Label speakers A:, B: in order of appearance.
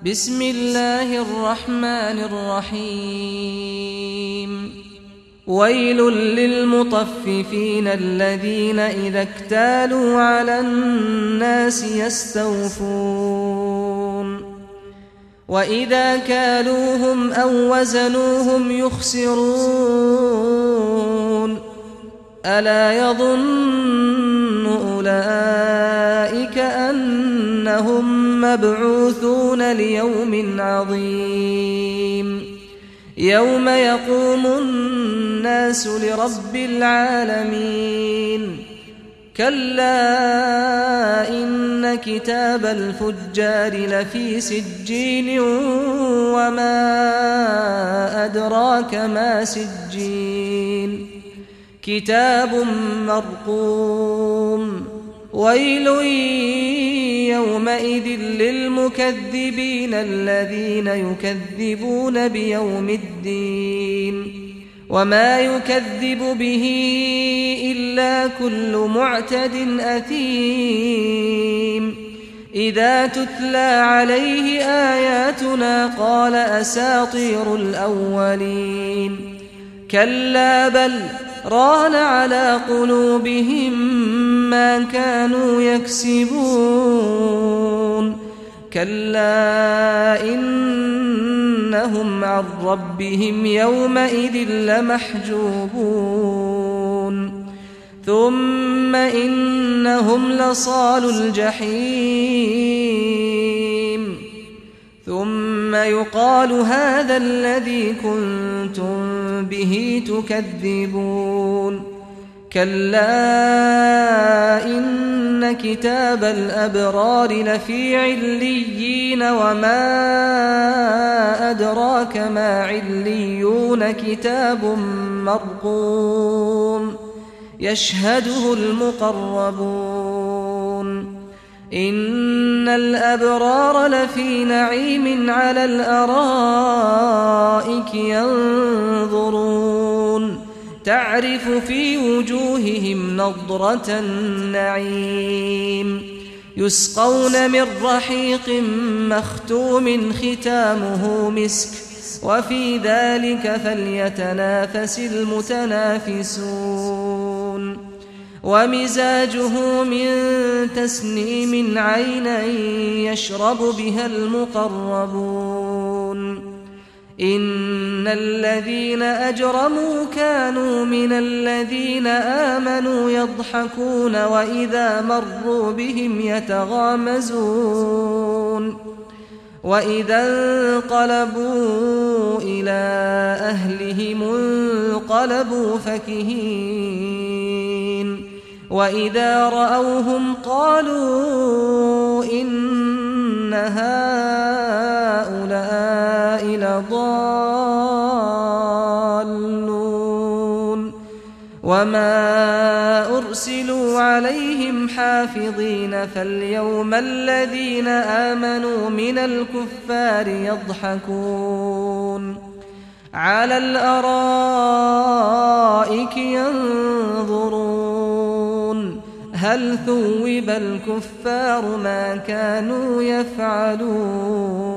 A: بسم الله الرحمن الرحيم ويل للمطففين الذين إذا اكتالوا على الناس يستوفون وإذا كالوهم أو وزنوهم يخسرون ألا يظن أولئك أنهم مبعوثون ليوم عظيم يوم يقوم الناس لرب العالمين كلا إن كتاب الفجار لفي سجين وما أدراك ما سجين كتاب مرقوم ويل يومئذ للمكذبين الذين يكذبون بيوم الدين وما يكذب به إلا كل معتد أثيم إذا تتلى عليه آياتنا قال أساطير الأولين كلا بل ران على قلوبهم ما كانوا يكسبون كلا إنهم عن ربهم يومئذ لمحجوبون ثم إنهم لصالو الجحيم ثم يقال هذا الذي كنتم به تكذبون كلا إن كتاب الأبرار لفي عليين وما أدراك ما عليون كتاب مرقوم يشهده المقربون إن الأبرار لفي نعيم على الأرائك ينظرون تعرف في وجوههم نضرة النعيم يسقون من رحيق مختوم ختامه مسك وفي ذلك فليتنافس المتنافسون ومزاجه من تسنيم عينا يشرب بها المقربون إن الذين أجرموا كانوا من الذين آمنوا يضحكون وإذا مروا بهم يتغامزون وإذا انقلبوا إلى أهلهم انقلبوا فكهين وإذا رأوهم قالوا إن هؤلاء لضالون وما أرسلوا عليهم حافظين فاليوم الذين آمنوا من الكفار يضحكون على الأرائك ينظرون هل ثوب الكفار ما كانوا يفعلون